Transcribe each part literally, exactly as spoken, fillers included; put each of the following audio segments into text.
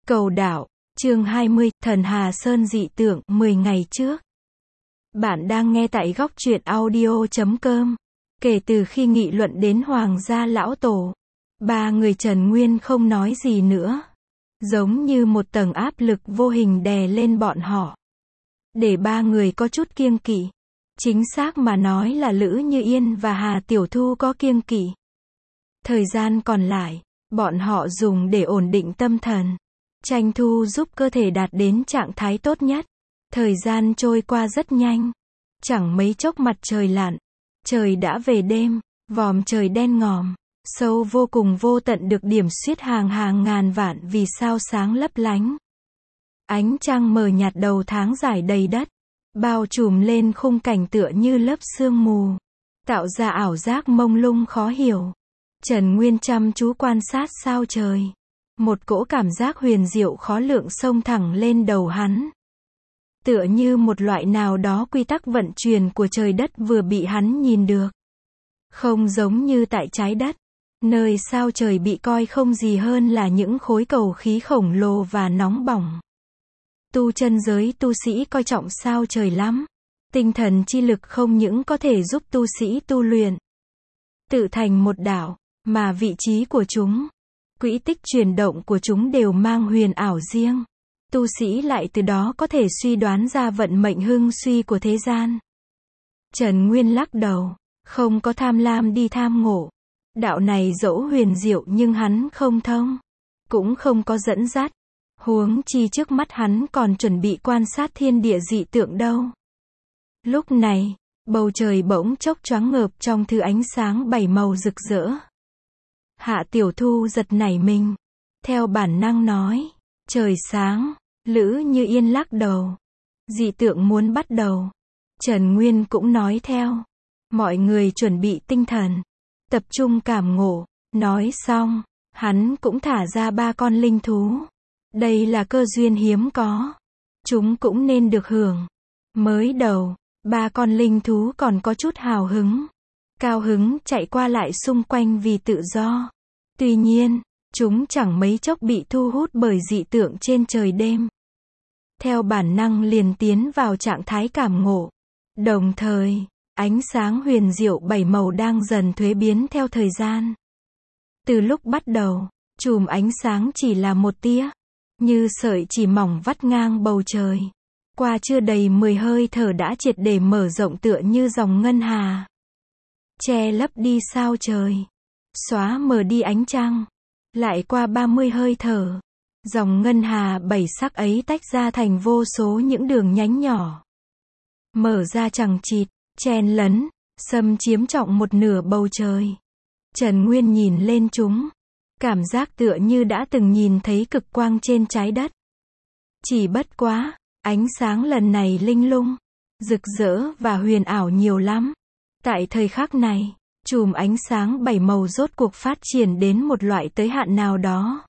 Cầu đạo, chương hai mươi, Thần Hà Sơn dị tượng, mười ngày trước. Bạn đang nghe tại góc truyện audio chấm com. Kể từ khi nghị luận đến Hoàng gia lão tổ, ba người Trần Nguyên không nói gì nữa. Giống như một tầng áp lực vô hình đè lên bọn họ. Để ba người có chút kiêng kỵ. Chính xác mà nói là Lữ Như Yên và Hà Tiểu Thu có kiêng kỵ. Thời gian còn lại, bọn họ dùng để ổn định tâm thần. Tranh thủ giúp cơ thể đạt đến trạng thái tốt nhất. Thời gian trôi qua rất nhanh. Chẳng mấy chốc mặt trời lặn. Trời đã về đêm, vòm trời đen ngòm, sâu vô cùng vô tận được điểm xuyết hàng hàng ngàn vạn vì sao sáng lấp lánh. Ánh trăng mờ nhạt đầu tháng dài đầy đất, bao trùm lên khung cảnh tựa như lớp sương mù, tạo ra ảo giác mông lung khó hiểu. Trần Nguyên chăm chú quan sát sao trời. Một cỗ cảm giác huyền diệu khó lượng xông thẳng lên đầu hắn. Tựa như một loại nào đó quy tắc vận chuyển của trời đất vừa bị hắn nhìn được. Không giống như tại trái đất, nơi sao trời bị coi không gì hơn là những khối cầu khí khổng lồ và nóng bỏng. Tu chân giới tu sĩ coi trọng sao trời lắm. Tinh thần chi lực không những có thể giúp tu sĩ tu luyện, tự thành một đạo, mà vị trí của chúng, quỹ tích chuyển động của chúng đều mang huyền ảo riêng. Tu sĩ lại từ đó có thể suy đoán ra vận mệnh hưng suy của thế gian. Trần Nguyên lắc đầu, không có tham lam đi tham ngộ. Đạo này dẫu huyền diệu nhưng hắn không thông, cũng không có dẫn dắt. Huống chi trước mắt hắn còn chuẩn bị quan sát thiên địa dị tượng đâu. Lúc này, bầu trời bỗng chốc choáng ngợp trong thứ ánh sáng bảy màu rực rỡ. Hạ Tiểu Thu giật nảy mình, theo bản năng nói, trời sáng. Lữ Như Yên lắc đầu, dị tượng muốn bắt đầu. Trần Nguyên cũng nói theo, mọi người chuẩn bị tinh thần, tập trung cảm ngộ. Nói xong, hắn cũng thả ra ba con linh thú. Đây là cơ duyên hiếm có, chúng cũng nên được hưởng. Mới đầu, ba con linh thú còn có chút hào hứng, cao hứng chạy qua lại xung quanh vì tự do. Tuy nhiên, chúng chẳng mấy chốc bị thu hút bởi dị tượng trên trời đêm. Theo bản năng liền tiến vào trạng thái cảm ngộ. Đồng thời, ánh sáng huyền diệu bảy màu đang dần thuế biến theo thời gian. Từ lúc bắt đầu, chùm ánh sáng chỉ là một tia, như sợi chỉ mỏng vắt ngang bầu trời. Qua chưa đầy mười hơi thở đã triệt để mở rộng tựa như dòng ngân hà. Che lấp đi sao trời. Xóa mờ đi ánh trăng. Lại qua ba mươi hơi thở. Dòng ngân hà bảy sắc ấy tách ra thành vô số những đường nhánh nhỏ. Mở ra chằng chịt, chen lấn, xâm chiếm trọn một nửa bầu trời. Trần Nguyên nhìn lên chúng. Cảm giác tựa như đã từng nhìn thấy cực quang trên trái đất. Chỉ bất quá, ánh sáng lần này linh lung, rực rỡ và huyền ảo nhiều lắm. Tại thời khắc này, chùm ánh sáng bảy màu rốt cuộc phát triển đến một loại tới hạn nào đó.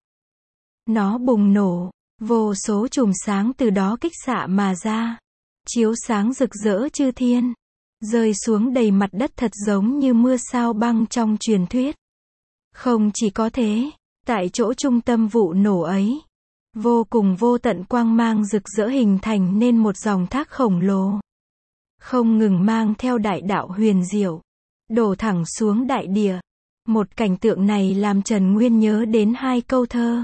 Nó bùng nổ, vô số chùm sáng từ đó kích xạ mà ra, chiếu sáng rực rỡ chư thiên, rơi xuống đầy mặt đất thật giống như mưa sao băng trong truyền thuyết. Không chỉ có thế, tại chỗ trung tâm vụ nổ ấy, vô cùng vô tận quang mang rực rỡ hình thành nên một dòng thác khổng lồ. Không ngừng mang theo đại đạo huyền diệu, đổ thẳng xuống đại địa. Một cảnh tượng này làm Trần Nguyên nhớ đến hai câu thơ.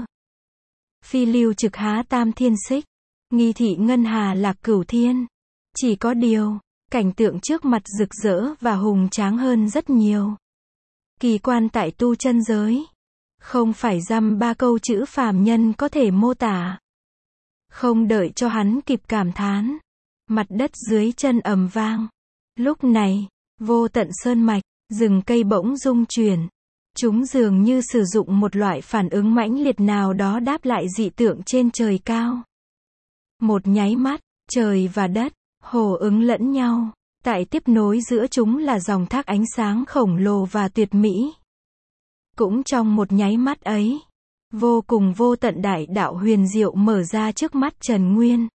Phi lưu trực há tam thiên xích, nghi thị ngân hà lạc cửu thiên. Chỉ có điều, cảnh tượng trước mặt rực rỡ và hùng tráng hơn rất nhiều. Kỳ quan tại tu chân giới, không phải dăm ba câu chữ phàm nhân có thể mô tả. Không đợi cho hắn kịp cảm thán, mặt đất dưới chân ầm vang. Lúc này, vô tận sơn mạch, rừng cây bỗng rung chuyển. Chúng dường như sử dụng một loại phản ứng mãnh liệt nào đó đáp lại dị tượng trên trời cao. Một nháy mắt, trời và đất, hồ ứng lẫn nhau. Tại tiếp nối giữa chúng là dòng thác ánh sáng khổng lồ và tuyệt mỹ. Cũng trong một nháy mắt ấy, vô cùng vô tận đại đạo huyền diệu mở ra trước mắt Trần Nguyên.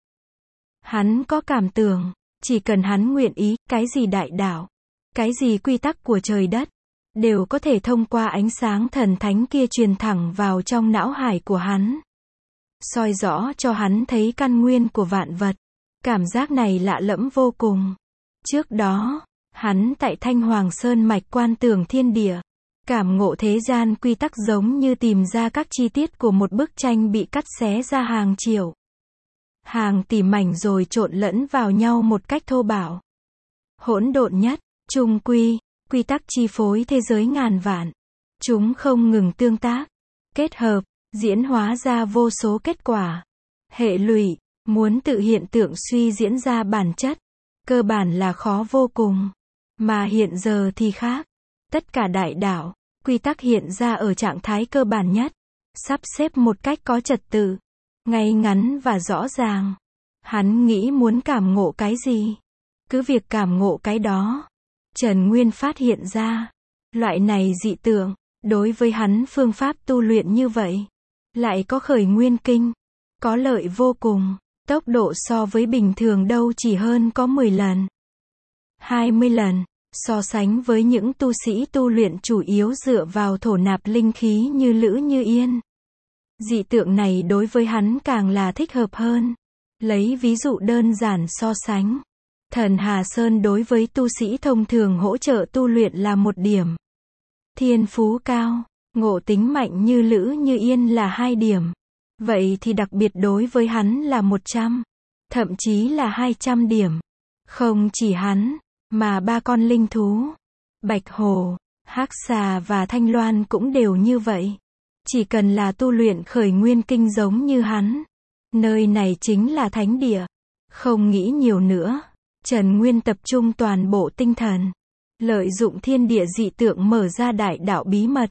Hắn có cảm tưởng, chỉ cần hắn nguyện ý, cái gì đại đạo, cái gì quy tắc của trời đất, đều có thể thông qua ánh sáng thần thánh kia truyền thẳng vào trong não hải của hắn. soi rõ cho hắn thấy căn nguyên của vạn vật. Cảm giác này lạ lẫm vô cùng. Trước đó, hắn tại Thanh Hoàng Sơn mạch quan tưởng thiên địa, cảm ngộ thế gian quy tắc giống như tìm ra các chi tiết của một bức tranh bị cắt xé ra hàng triệu, hàng tỷ mảnh rồi trộn lẫn vào nhau một cách thô bạo. Hỗn độn nhất, trung quy, quy tắc chi phối thế giới ngàn vạn. Chúng không ngừng tương tác, kết hợp, diễn hóa ra vô số kết quả. Hệ lụy, muốn tự hiện tượng suy diễn ra bản chất, cơ bản là khó vô cùng. Mà hiện giờ thì khác. Tất cả đại đạo, quy tắc hiện ra ở trạng thái cơ bản nhất, sắp xếp một cách có trật tự, ngay ngắn và rõ ràng. Hắn nghĩ muốn cảm ngộ cái gì, cứ việc cảm ngộ cái đó. Trần Nguyên phát hiện ra, loại này dị tượng, đối với hắn phương pháp tu luyện như vậy, lại có khởi nguyên kinh, có lợi vô cùng, tốc độ so với bình thường đâu chỉ hơn có mười lần, hai mươi lần, so sánh với những tu sĩ tu luyện chủ yếu dựa vào thổ nạp linh khí như Lữ Như Yên. Dị tượng này đối với hắn càng là thích hợp hơn. Lấy ví dụ đơn giản so sánh, Thần Hà Sơn đối với tu sĩ thông thường hỗ trợ tu luyện là một điểm. Thiên phú cao, ngộ tính mạnh như Lữ Như Yên là hai điểm. Vậy thì đặc biệt đối với hắn là một trăm, thậm chí là hai trăm điểm. Không chỉ hắn, mà ba con linh thú, Bạch Hổ, Hắc Xà và Thanh Loan cũng đều như vậy. Chỉ cần là tu luyện khởi nguyên kinh giống như hắn, nơi này chính là thánh địa. Không nghĩ nhiều nữa, Trần Nguyên tập trung toàn bộ tinh thần, lợi dụng thiên địa dị tượng mở ra đại đạo bí mật,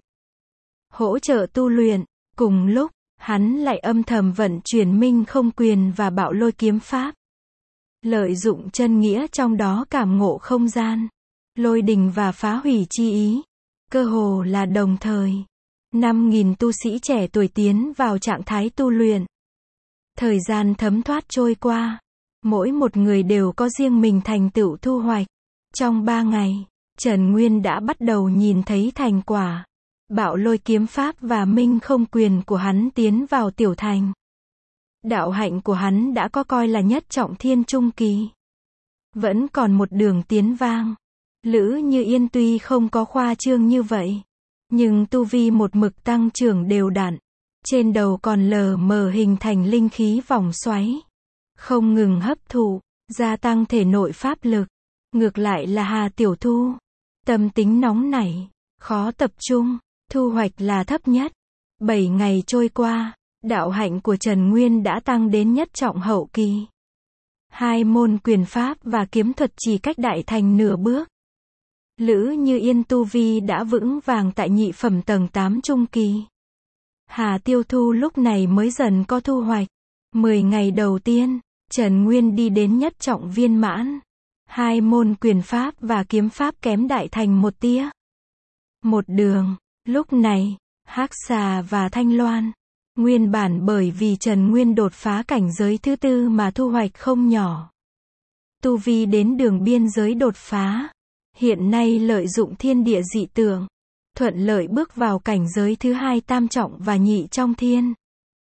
hỗ trợ tu luyện. Cùng lúc, hắn lại âm thầm vận chuyển Minh Không Quyền và Bạo Lôi Kiếm Pháp. Lợi dụng chân nghĩa trong đó cảm ngộ không gian, lôi đình và phá hủy chi ý. Cơ hồ là đồng thời, năm nghìn tu sĩ trẻ tuổi tiến vào trạng thái tu luyện. Thời gian thấm thoát trôi qua, mỗi một người đều có riêng mình thành tựu thu hoạch. Trong ba ngày, Trần Nguyên đã bắt đầu nhìn thấy thành quả. Bạo Lôi Kiếm Pháp và Minh Không Quyền của hắn tiến vào tiểu thành. Đạo hạnh của hắn đã có coi là nhất trọng thiên trung kỳ. Vẫn còn một đường tiến vang. Lữ Như Yên tuy không có khoa trương như vậy, nhưng tu vi một mực tăng trưởng đều đặn. Trên đầu còn lờ mờ hình thành linh khí vòng xoáy, không ngừng hấp thụ, gia tăng thể nội pháp lực. Ngược lại là Hà Tiểu Thu, tâm tính nóng nảy, khó tập trung, thu hoạch là thấp nhất. Bảy ngày trôi qua, đạo hạnh của Trần Nguyên đã tăng đến nhất trọng hậu kỳ. Hai môn quyền pháp và kiếm thuật chỉ cách đại thành nửa bước. Lữ Như Yên tu vi đã vững vàng tại nhị phẩm tầng tám trung kỳ. Hà Tiêu Thu lúc này mới dần có thu hoạch. Mười ngày đầu tiên, Trần Nguyên đi đến nhất trọng viên mãn. Hai môn quyền pháp và kiếm pháp kém đại thành một tia. Một đường, lúc này, Hắc Xà và Thanh Loan, nguyên bản bởi vì Trần Nguyên đột phá cảnh giới thứ tư mà thu hoạch không nhỏ. Tu vi đến đường biên giới đột phá. Hiện nay lợi dụng thiên địa dị tượng, thuận lợi bước vào cảnh giới thứ hai tam trọng và nhị trong thiên.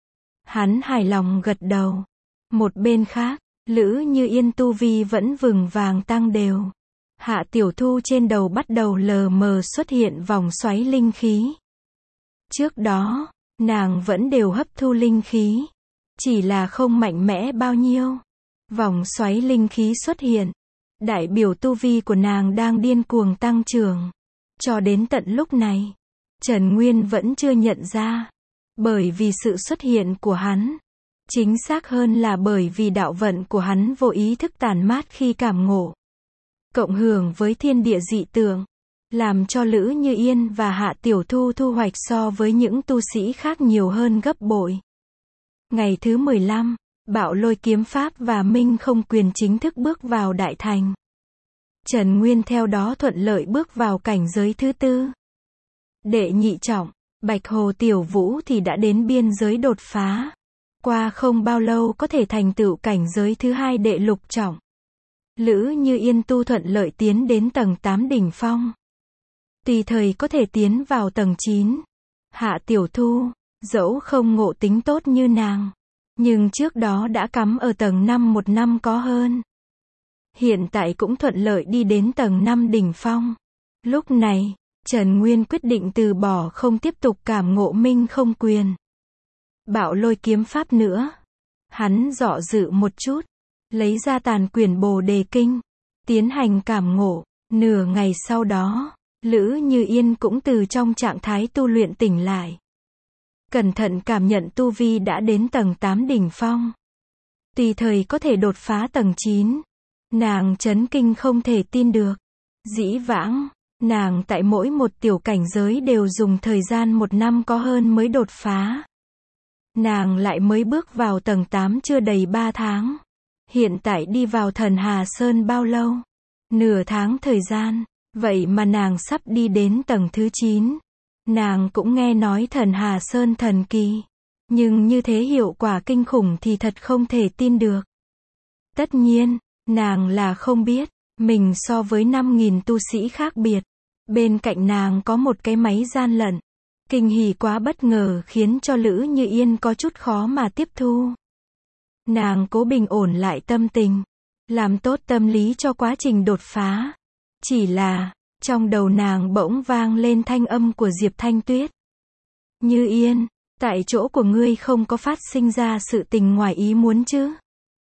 Hắn hài lòng gật đầu. Một bên khác, Lữ Như Yên tu vi vẫn vững vàng tăng đều. Hạ Tiểu Thu trên đầu bắt đầu lờ mờ xuất hiện vòng xoáy linh khí. Trước đó, nàng vẫn đều hấp thu linh khí, chỉ là không mạnh mẽ bao nhiêu. Vòng xoáy linh khí xuất hiện, đại biểu tu vi của nàng đang điên cuồng tăng trưởng. Cho đến tận lúc này, Trần Nguyên vẫn chưa nhận ra. Bởi vì sự xuất hiện của hắn, chính xác hơn là bởi vì đạo vận của hắn vô ý thức tản mát khi cảm ngộ, cộng hưởng với thiên địa dị tượng, làm cho Lữ Như Yên và Hạ Tiểu Thu thu hoạch so với những tu sĩ khác nhiều hơn gấp bội. Ngày thứ mười lăm, Bạo Lôi Kiếm Pháp và Minh Không Quyền chính thức bước vào đại thành. Trần Nguyên theo đó thuận lợi bước vào cảnh giới thứ tư. Đệ nhị trọng, Bạch Hồ Tiểu Vũ thì đã đến biên giới đột phá. Qua không bao lâu có thể thành tựu cảnh giới thứ hai đệ lục trọng. Lữ Như Yên tu thuận lợi tiến đến tầng tám đỉnh phong. Tùy thời có thể tiến vào tầng chín. Hạ Tiểu Thu, dẫu không ngộ tính tốt như nàng, Nhưng trước đó đã cắm ở tầng năm một năm có hơn. Hiện tại cũng thuận lợi đi đến tầng năm đỉnh phong. Lúc này, Trần Nguyên quyết định từ bỏ không tiếp tục cảm ngộ minh không quyền. Bạo lôi kiếm pháp nữa. Hắn dọ dự một chút, lấy ra tàn quyển Bồ Đề Kinh, tiến hành cảm ngộ. Nửa ngày sau đó, Lữ Như Yên cũng từ trong trạng thái tu luyện tỉnh lại. Cẩn thận cảm nhận tu vi đã đến tầng tám đỉnh phong. Tùy thời có thể đột phá tầng chín. Nàng chấn kinh không thể tin được. Dĩ vãng, nàng tại mỗi một tiểu cảnh giới đều dùng thời gian một năm có hơn mới đột phá. Nàng lại mới bước vào tầng tám chưa đầy ba tháng. Hiện tại đi vào Thần Hà Sơn bao lâu? Nửa tháng thời gian. Vậy mà nàng sắp đi đến tầng thứ chín. Nàng cũng nghe nói Thần Hà Sơn thần kỳ. Nhưng như thế hiệu quả kinh khủng thì thật không thể tin được. Tất nhiên, nàng là không biết, mình so với năm nghìn tu sĩ khác biệt. Bên cạnh nàng có một cái máy gian lận. Kinh hỉ quá bất ngờ khiến cho Lữ Như Yên có chút khó mà tiếp thu. Nàng cố bình ổn lại tâm tình, làm tốt tâm lý cho quá trình đột phá. Chỉ là, trong đầu nàng bỗng vang lên thanh âm của Diệp Thanh Tuyết. Như Yên, tại chỗ của ngươi không có phát sinh ra sự tình ngoài ý muốn chứ?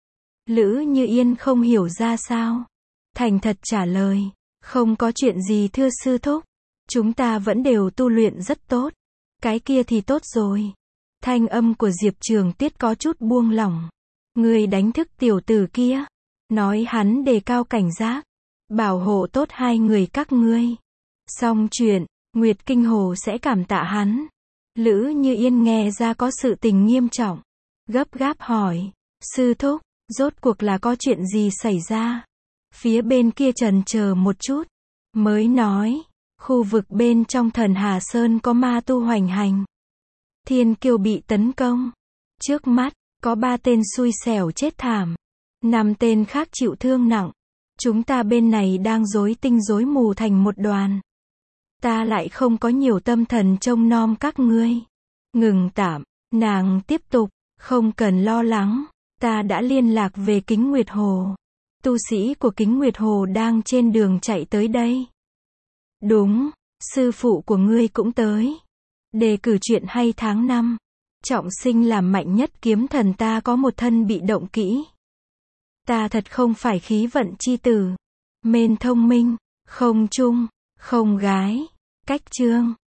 Lữ Như Yên không hiểu ra sao. Thành thật trả lời, không có chuyện gì thưa sư thúc. Chúng ta vẫn đều tu luyện rất tốt. Cái kia thì tốt rồi. Thanh âm của Diệp Trường Tiết có chút buông lỏng. Ngươi đánh thức tiểu tử kia. Nói hắn đề cao cảnh giác. Bảo hộ tốt hai người các ngươi. Xong chuyện, Nguyệt Kinh Hồ sẽ cảm tạ hắn. Lữ Như Yên nghe ra có sự tình nghiêm trọng. Gấp gáp hỏi. Sư thúc, rốt cuộc là có chuyện gì xảy ra? Phía bên kia chần chờ một chút. Mới nói. Khu vực bên trong Thần Hà Sơn có ma tu hoành hành. Thiên Kiêu bị tấn công. Trước mắt, có ba tên xui xẻo chết thảm. Năm tên khác chịu thương nặng. Chúng ta bên này đang rối tinh rối mù thành một đoàn. Ta lại không có nhiều tâm thần trông nom các ngươi. Ngừng tạm, nàng tiếp tục, không cần lo lắng. Ta đã liên lạc về Kính Nguyệt Hồ. Tu sĩ của Kính Nguyệt Hồ đang trên đường chạy tới đây. Đúng, sư phụ của ngươi cũng tới. Đề cử chuyện hay tháng năm. Trọng sinh làm mạnh nhất kiếm thần ta có một thân bị động kỹ. Ta thật không phải khí vận chi tử. Mên thông minh, không trung, không gái. Cách chương.